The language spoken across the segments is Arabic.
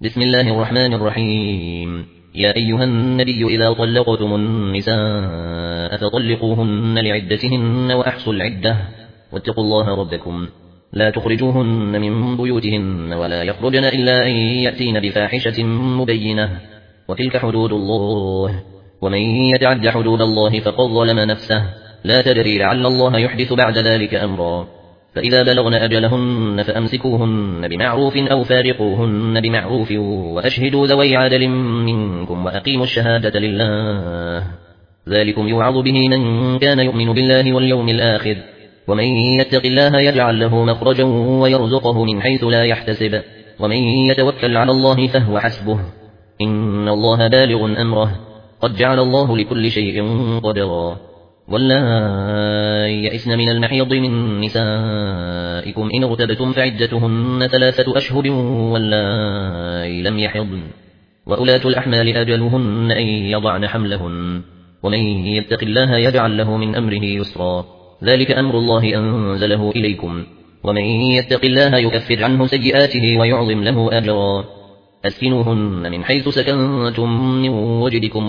بسم الله الرحمن الرحيم. يا أيها النبي إذا طلقتم النساء فطلقوهن لعدتهن وأحصوا العدة واتقوا الله ربكم لا تخرجوهن من بيوتهن ولا يخرجن إلا أن يأتين بفاحشة مبينة وتلك حدود الله ومن يتعد حدود الله فقد ظلم نفسه لا تدري لعل الله يحدث بعد ذلك أمرا. فإذا بلغن أجلهن فأمسكوهن بمعروف أو فارقوهن بمعروف وأشهدوا ذوي عدل منكم وأقيموا الشهادة لله ذلكم يوعظ به من كان يؤمن بالله واليوم الآخر ومن يتق الله يجعل له مخرجا ويرزقه من حيث لا يحتسب ومن يتوكل على الله فهو حسبه إن الله بالغ أمره قد جعل الله لكل شيء قدرا. واللائي يئسن من المحيض من نسائكم إن ارتبتم فعدتهن 3 أشهر واللائي لم يحضن وأولاة الأحمال أجلهن أن يضعن حملهن ومن يتق الله يجعل له من أمره يسرا ذلك أمر الله أنزله إليكم ومن يتق الله يكفر عنه سيئاته ويعظم له أجرا. أسكنوهن من حيث سكنتم من وجدكم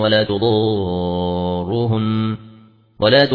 ولا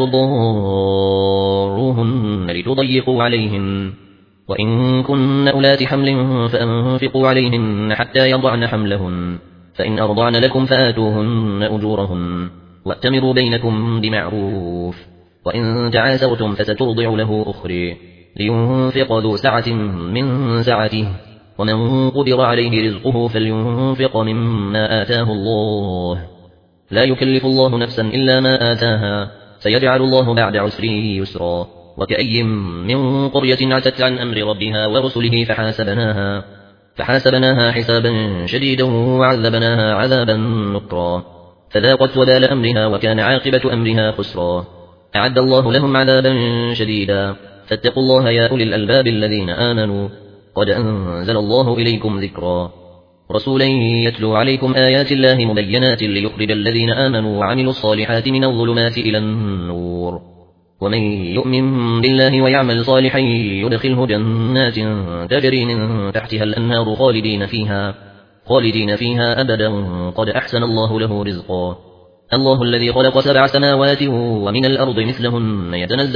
تضاروهن لتضيقوا عليهن وإن كن أولات حمل فأنفقوا عليهن حتى يضعن حملهن فإن أرضعن لكم فآتوهن أجورهن وأتمروا بينكم بمعروف وإن تعاسرتم فسترضع له أخرى لينفق ذو سعة من سعته ومن قدر عليه رزقه فلينفق مما آتاه الله لا يكلف الله نفسا إلا ما آتاها سيجعل الله بعد عسر يسرا. وكأي من قرية عتت عن أمر ربها ورسله فحاسبناها حسابا شديدا وعذبناها عذابا نكرا فذاقت وبال أمرها وكان عاقبة أمرها خسرا. أعد الله لهم عذابا شديدا فاتقوا الله يا أولي الألباب الذين آمنوا قد أنزل الله إليكم ذكرا رسولا يتلو عليكم آيات الله مبينات ليخرج الذين آمنوا وعملوا الصالحات من الظلمات إلى النور ومن يؤمن بالله ويعمل صالحا يدخله جنات تجري من تحتها الأنهار خالدين فيها أبدا قد أحسن الله له رزقا. الله الذي خلق 7 سماوات ومن الأرض مثلهن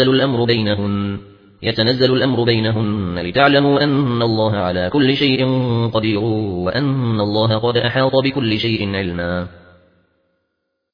يتنزل الأمر بينهن لتعلموا أن الله على كل شيء قدير وأن الله قد أحاط بكل شيء علما.